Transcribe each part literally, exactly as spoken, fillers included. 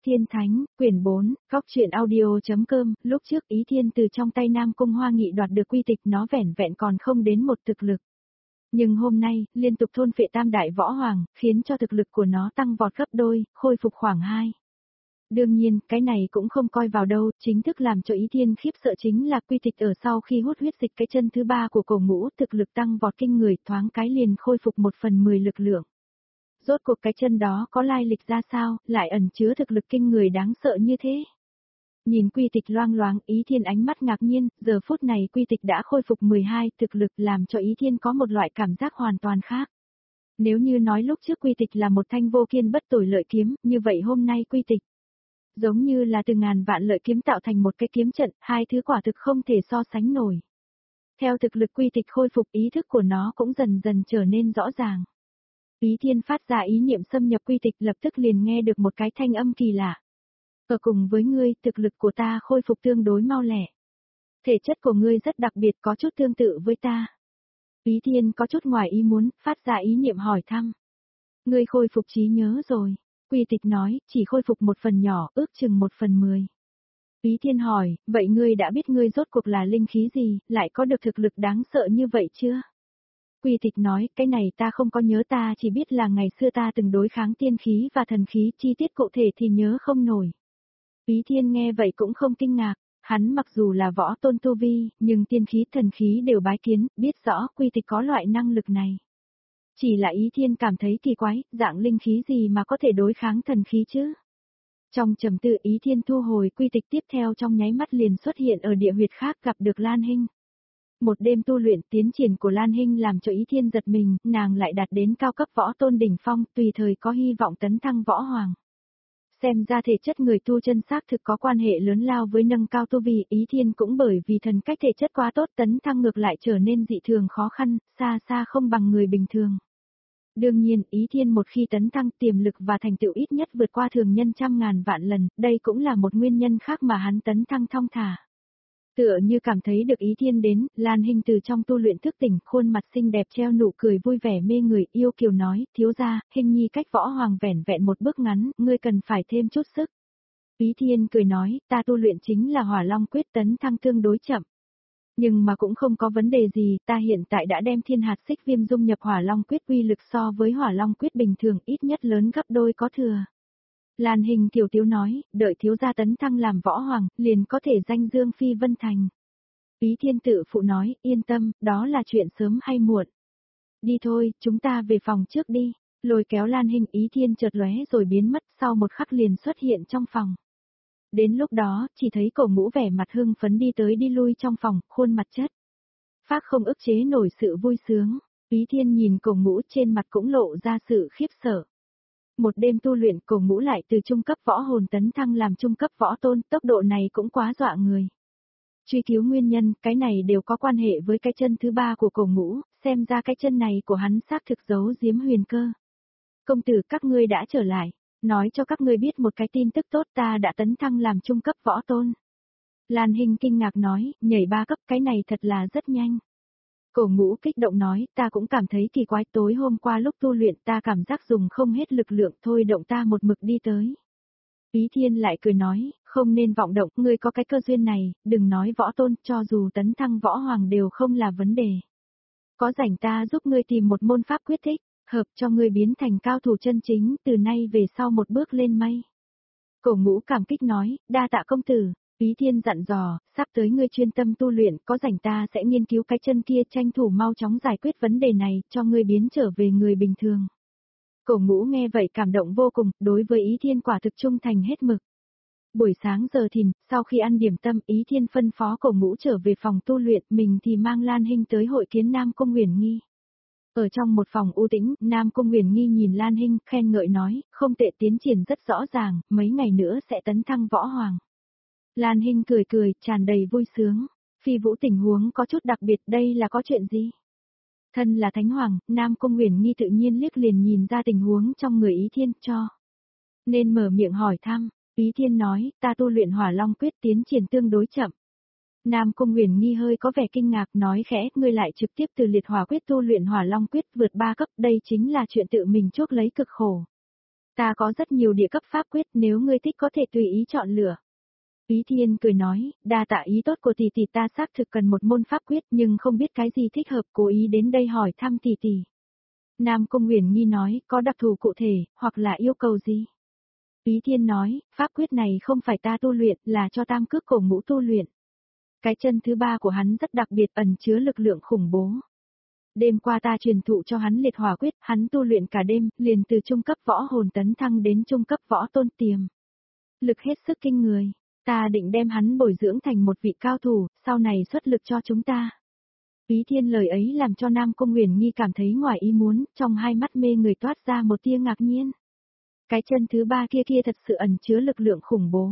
Tiên Thánh, quyển bốn, góc truyện audio.com, lúc trước Ý Thiên từ trong tay Nam Cung Hoa Nghị đoạt được quy tịch nó vẻn vẹn còn không đến một thực lực. Nhưng hôm nay, liên tục thôn phệ tam đại võ hoàng, khiến cho thực lực của nó tăng vọt gấp đôi, khôi phục khoảng hai. Đương nhiên, cái này cũng không coi vào đâu, chính thức làm cho Ý Thiên khiếp sợ chính là quy tịch ở sau khi hút huyết dịch cái chân thứ ba của cổ ngũ, thực lực tăng vọt kinh người, thoáng cái liền khôi phục một phần mười lực lượng. Rốt cuộc cái chân đó có lai lịch ra sao, lại ẩn chứa thực lực kinh người đáng sợ như thế. Nhìn quy tịch loang loáng, Ý Thiên ánh mắt ngạc nhiên, giờ phút này quy tịch đã khôi phục mười hai, thực lực làm cho Ý Thiên có một loại cảm giác hoàn toàn khác. Nếu như nói lúc trước quy tịch là một thanh vô kiên bất tồi lợi kiếm, như vậy hôm nay quy tịch giống như là từ ngàn vạn lợi kiếm tạo thành một cái kiếm trận, hai thứ quả thực không thể so sánh nổi. Theo thực lực quy tịch khôi phục, ý thức của nó cũng dần dần trở nên rõ ràng. Ý Thiên phát ra ý niệm xâm nhập quy tịch, lập tức liền nghe được một cái thanh âm kỳ lạ. Ở cùng với ngươi, thực lực của ta khôi phục tương đối mau lẹ. Thể chất của ngươi rất đặc biệt, có chút tương tự với ta. Ý Thiên có chút ngoài ý muốn, phát ra ý niệm hỏi thăm. Ngươi khôi phục trí nhớ rồi. Quy tịch nói, chỉ khôi phục một phần nhỏ, ước chừng một phần mười. Ý Thiên hỏi, vậy ngươi đã biết ngươi rốt cuộc là linh khí gì, lại có được thực lực đáng sợ như vậy chưa? Quy tịch nói, cái này ta không có nhớ, ta chỉ biết là ngày xưa ta từng đối kháng tiên khí và thần khí, chi tiết cụ thể thì nhớ không nổi. Ý Thiên nghe vậy cũng không kinh ngạc, hắn mặc dù là võ tôn tu vi, nhưng tiên khí thần khí đều bái kiến, biết rõ quy tịch có loại năng lực này. Chỉ là Ý Thiên cảm thấy kỳ quái, dạng linh khí gì mà có thể đối kháng thần khí chứ? Trong trầm tư, Ý Thiên thu hồi quy tịch, tiếp theo trong nháy mắt liền xuất hiện ở địa huyệt khác, gặp được Lan Hinh. Một đêm tu luyện tiến triển của Lan Hinh làm cho Ý Thiên giật mình, nàng lại đạt đến cao cấp võ tôn đỉnh phong, tùy thời có hy vọng tấn thăng võ hoàng. Xem ra thể chất người tu chân xác thực có quan hệ lớn lao với nâng cao tu vi, Ý Thiên cũng bởi vì thần cách thể chất quá tốt, tấn thăng ngược lại trở nên dị thường khó khăn, xa xa không bằng người bình thường. Đương nhiên, Ý Thiên một khi tấn thăng, tiềm lực và thành tựu ít nhất vượt qua thường nhân trăm ngàn vạn lần, đây cũng là một nguyên nhân khác mà hắn tấn thăng thong thả. Tựa như cảm thấy được Ý Thiên đến, Lan Hinh từ trong tu luyện thức tỉnh, khuôn mặt xinh đẹp treo nụ cười vui vẻ mê người, yêu kiều nói, thiếu gia, Hinh nhi cách võ hoàng vẻn vẹn một bước ngắn, ngươi cần phải thêm chút sức. Ý Thiên cười nói, ta tu luyện chính là Hỏa Long Quyết, tấn thăng tương đối chậm. Nhưng mà cũng không có vấn đề gì, ta hiện tại đã đem Thiên Hạt Xích Viêm dung nhập Hỏa Long Quyết, uy lực so với Hỏa Long Quyết bình thường ít nhất lớn gấp đôi có thừa. Lan Hinh kiều tiếu nói, đợi thiếu gia tấn thăng làm võ hoàng, liền có thể danh dương phi vân thành. Ý Thiên tự phụ nói, yên tâm, đó là chuyện sớm hay muộn. Đi thôi, chúng ta về phòng trước đi. Lôi kéo Lan Hinh, Ý Thiên chợt lóe rồi biến mất, sau một khắc liền xuất hiện trong phòng. Đến lúc đó, chỉ thấy cổ ngũ vẻ mặt hưng phấn đi tới đi lui trong phòng, khuôn mặt chất phác không ức chế nổi sự vui sướng. Ý Thiên nhìn cổ ngũ, trên mặt cũng lộ ra sự khiếp sợ. Một đêm tu luyện, cổ ngũ lại từ trung cấp võ hồn tấn thăng làm trung cấp võ tôn, tốc độ này cũng quá dọa người. Truy cứu nguyên nhân, cái này đều có quan hệ với cái chân thứ ba của cổ ngũ, xem ra cái chân này của hắn xác thực giấu giếm huyền cơ. Công tử, các ngươi đã trở lại, nói cho các ngươi biết một cái tin tức tốt, ta đã tấn thăng làm trung cấp võ tôn. Lan Hinh kinh ngạc nói, nhảy ba cấp, cái này thật là rất nhanh. Cổ ngũ kích động nói, ta cũng cảm thấy kỳ quái, tối hôm qua lúc tu luyện ta cảm giác dùng không hết lực lượng, thôi động ta một mực đi tới. Ý Thiên lại cười nói, không nên vọng động, ngươi có cái cơ duyên này, đừng nói võ tôn, cho dù tấn thăng võ hoàng đều không là vấn đề. Có rảnh ta giúp ngươi tìm một môn pháp quyết thích, hợp cho ngươi biến thành cao thủ chân chính, từ nay về sau một bước lên mây. Cổ ngũ cảm kích nói, đa tạ công tử. Ý Thiên dặn dò, sắp tới ngươi chuyên tâm tu luyện, có rảnh ta sẽ nghiên cứu cái chân kia, tranh thủ mau chóng giải quyết vấn đề này, cho ngươi biến trở về người bình thường. Cổ ngũ nghe vậy cảm động vô cùng, đối với Ý Thiên quả thực trung thành hết mực. Buổi sáng giờ thìn, sau khi ăn điểm tâm, Ý Thiên phân phó cổ ngũ trở về phòng tu luyện, mình thì mang Lan Hinh tới hội kiến Nam Cung Uyển Nghi. Ở trong một phòng u tĩnh, Nam Cung Uyển Nghi nhìn Lan Hinh, khen ngợi nói, không tệ, tiến triển rất rõ ràng, mấy ngày nữa sẽ tấn thăng võ hoàng. Lan Hinh cười cười, tràn đầy vui sướng. Phi Vũ tình huống có chút đặc biệt, đây là có chuyện gì? Thân là Thánh Hoàng, Nam Cung Uyển Nghi tự nhiên liếc liền nhìn ra tình huống trong người Ý Thiên, cho nên mở miệng hỏi thăm. Ý Thiên nói, ta tu luyện Hỏa Long Quyết tiến triển tương đối chậm. Nam Cung Uyển Nghi hơi có vẻ kinh ngạc, nói khẽ, ngươi lại trực tiếp từ Liệt Hỏa Quyết tu luyện Hỏa Long Quyết vượt ba cấp, đây chính là chuyện tự mình chuốc lấy cực khổ. Ta có rất nhiều địa cấp pháp quyết, nếu ngươi thích có thể tùy ý chọn lựa. Ý Thiên cười nói, đa tạ ý tốt của tỷ tỷ, ta xác thực cần một môn pháp quyết nhưng không biết cái gì thích hợp, cố ý đến đây hỏi thăm tỷ tỷ. Nam Cung Huyền Nghi nói, có đặc thù cụ thể, hoặc là yêu cầu gì? Ý Thiên nói, pháp quyết này không phải ta tu luyện, là cho tam cước cổ ngũ tu luyện. Cái chân thứ ba của hắn rất đặc biệt, ẩn chứa lực lượng khủng bố. Đêm qua ta truyền thụ cho hắn liệt hỏa quyết, hắn tu luyện cả đêm, liền từ trung cấp võ hồn tấn thăng đến trung cấp võ tôn tiềm. Lực hết sức kinh người, ta định đem hắn bồi dưỡng thành một vị cao thủ, sau này xuất lực cho chúng ta. Ý Thiên lời ấy làm cho Nam Cung Huyền Nghi cảm thấy ngoài ý muốn, trong hai mắt mê người toát ra một tia ngạc nhiên. Cái chân thứ ba kia kia thật sự ẩn chứa lực lượng khủng bố.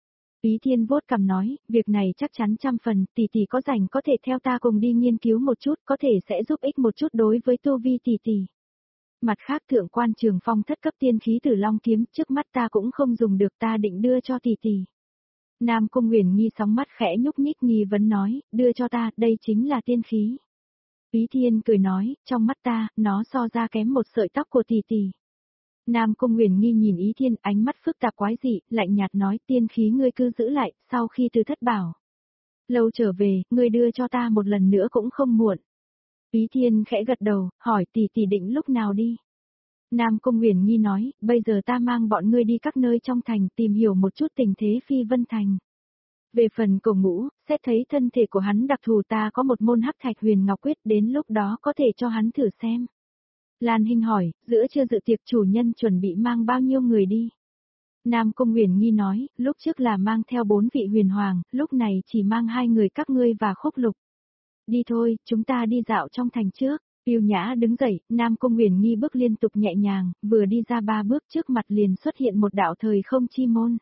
Ý Thiên vuốt cằm nói, việc này chắc chắn trăm phần, tỷ tỷ có rảnh có thể theo ta cùng đi nghiên cứu một chút, có thể sẽ giúp ích một chút đối với tu vi tỷ tỷ. Mặt khác thượng quan Trường Phong thất cấp tiên khí Tử Long kiếm, trước mắt ta cũng không dùng được, ta định đưa cho tỷ tỷ. Nam Cung Huyền Nghi sóng mắt khẽ nhúc nhích nghi vấn nói, đưa cho ta, đây chính là tiên khí. Ý Thiên cười nói, trong mắt ta, nó so ra kém một sợi tóc của tỷ tỷ. Nam Cung Huyền Nghi nhìn Ý Thiên, ánh mắt phức tạp quái dị, lạnh nhạt nói, tiên khí ngươi cứ giữ lại, sau khi từ thất bảo lâu trở về, ngươi đưa cho ta một lần nữa cũng không muộn. Ý Thiên khẽ gật đầu, hỏi tỷ tỷ định lúc nào đi. Nam Cung Huyền Nghi nói, bây giờ ta mang bọn ngươi đi các nơi trong thành tìm hiểu một chút tình thế Phi Vân Thành. Về phần cổ ngũ, xét thấy thân thể của hắn đặc thù, ta có một môn hắc thạch huyền ngọc quyết, đến lúc đó có thể cho hắn thử xem. Lan Hinh hỏi, giữa trưa dự tiệc chủ nhân chuẩn bị mang bao nhiêu người đi? Nam Cung Huyền Nghi nói, lúc trước là mang theo bốn vị huyền hoàng, lúc này chỉ mang hai người các ngươi và Khúc Lục. Đi thôi, chúng ta đi dạo trong thành trước. Yêu Nhã đứng dậy, Nam Cung Huyền Nghi bước liên tục nhẹ nhàng, vừa đi ra ba bước trước mặt liền xuất hiện một đạo thời không chi môn.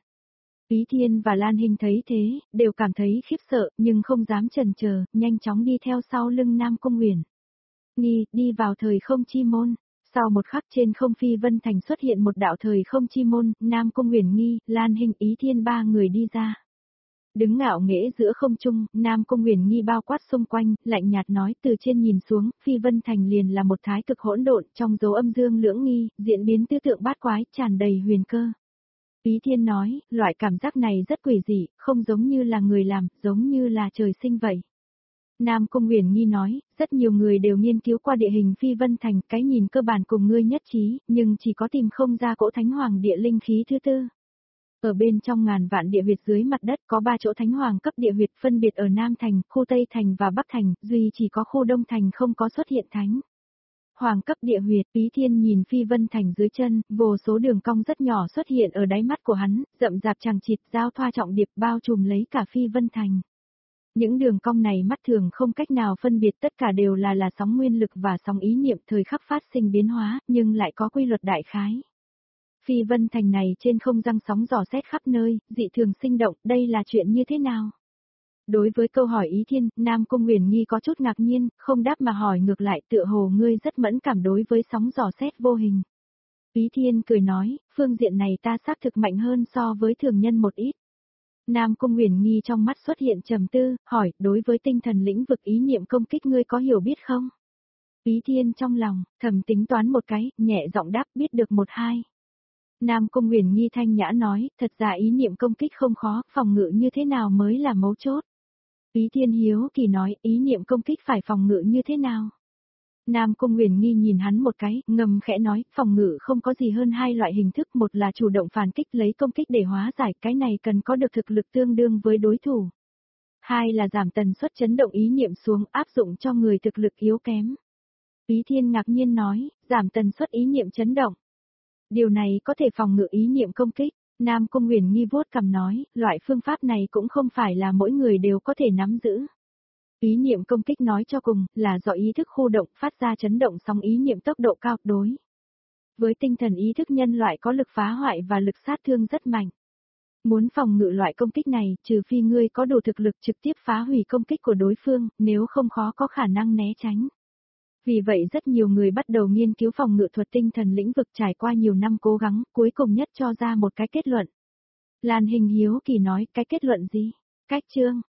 Ý Thiên và Lan Hinh thấy thế, đều cảm thấy khiếp sợ, nhưng không dám chần chờ, nhanh chóng đi theo sau lưng Nam Cung Huyền Nghi, đi vào thời không chi môn. Sau một khắc trên không Phi Vân Thành xuất hiện một đạo thời không chi môn, Nam Cung Huyền Nghi, Lan Hinh, Ý Thiên ba người đi ra. Đứng ngạo nghễ giữa không trung, Nam Cung Huyền Nghi bao quát xung quanh, lạnh nhạt nói, từ trên nhìn xuống, Phi Vân Thành liền là một thái cực hỗn độn, trong dấu âm dương lưỡng nghi, diễn biến tư tượng bát quái, tràn đầy huyền cơ. Ý Thiên nói, loại cảm giác này rất quỷ dị, không giống như là người làm, giống như là trời sinh vậy. Nam Cung Huyền Nghi nói, rất nhiều người đều nghiên cứu qua địa hình Phi Vân Thành, cái nhìn cơ bản cùng ngươi nhất trí, nhưng chỉ có tìm không ra cỗ Thánh Hoàng địa linh khí thứ tư. Ở bên trong ngàn vạn địa huyệt dưới mặt đất có ba chỗ Thánh Hoàng cấp địa huyệt phân biệt ở Nam Thành, khu Tây Thành và Bắc Thành, duy chỉ có khu Đông Thành không có xuất hiện Thánh Hoàng cấp địa huyệt. Ý Thiên nhìn Phi Vân Thành dưới chân, vô số đường cong rất nhỏ xuất hiện ở đáy mắt của hắn, rậm rạp chằng chịt, giao thoa trọng điệp bao trùm lấy cả Phi Vân Thành. Những đường cong này mắt thường không cách nào phân biệt, tất cả đều là là sóng nguyên lực và sóng ý niệm thời khắc phát sinh biến hóa, nhưng lại có quy luật đại khái. Phi Vân Thành này trên không răng sóng dò xét khắp nơi, dị thường sinh động, đây là chuyện như thế nào? Đối với câu hỏi Ý Thiên, Nam Cung Huyền Nghi có chút ngạc nhiên, không đáp mà hỏi ngược lại, tựa hồ ngươi rất mẫn cảm đối với sóng dò xét vô hình. Ý Thiên cười nói, phương diện này ta xác thực mạnh hơn so với thường nhân một ít. Nam Cung Huyền Nghi trong mắt xuất hiện trầm tư, hỏi, đối với tinh thần lĩnh vực ý niệm công kích ngươi có hiểu biết không? Ý Thiên trong lòng, thầm tính toán một cái, nhẹ giọng đáp, biết được một hai. Nam Cung Huyền Nghi thanh nhã nói, thật ra ý niệm công kích không khó, phòng ngự như thế nào mới là mấu chốt. Ý Thiên hiếu kỳ nói, ý niệm công kích phải phòng ngự như thế nào? Nam Cung Huyền Nghi nhìn hắn một cái, ngầm khẽ nói, phòng ngự không có gì hơn hai loại hình thức, một là chủ động phản kích lấy công kích để hóa giải, cái này cần có được thực lực tương đương với đối thủ. Hai là giảm tần suất chấn động ý niệm xuống, áp dụng cho người thực lực yếu kém. Ý Thiên ngạc nhiên nói, giảm tần suất ý niệm chấn động. Điều này có thể phòng ngự ý niệm công kích. Nam Cung Huyền Nghi vuốt cằm nói, loại phương pháp này cũng không phải là mỗi người đều có thể nắm giữ. Ý niệm công kích nói cho cùng, là do ý thức khu động phát ra chấn động sóng ý niệm tốc độ cao, đối với tinh thần ý thức nhân loại có lực phá hoại và lực sát thương rất mạnh. Muốn phòng ngự loại công kích này, trừ phi ngươi có đủ thực lực trực tiếp phá hủy công kích của đối phương, nếu không khó có khả năng né tránh. Vì vậy rất nhiều người bắt đầu nghiên cứu phòng ngự thuật tinh thần lĩnh vực, trải qua nhiều năm cố gắng, cuối cùng nhất cho ra một cái kết luận. Lan Hình hiếu kỳ nói, cái kết luận gì? Cách chương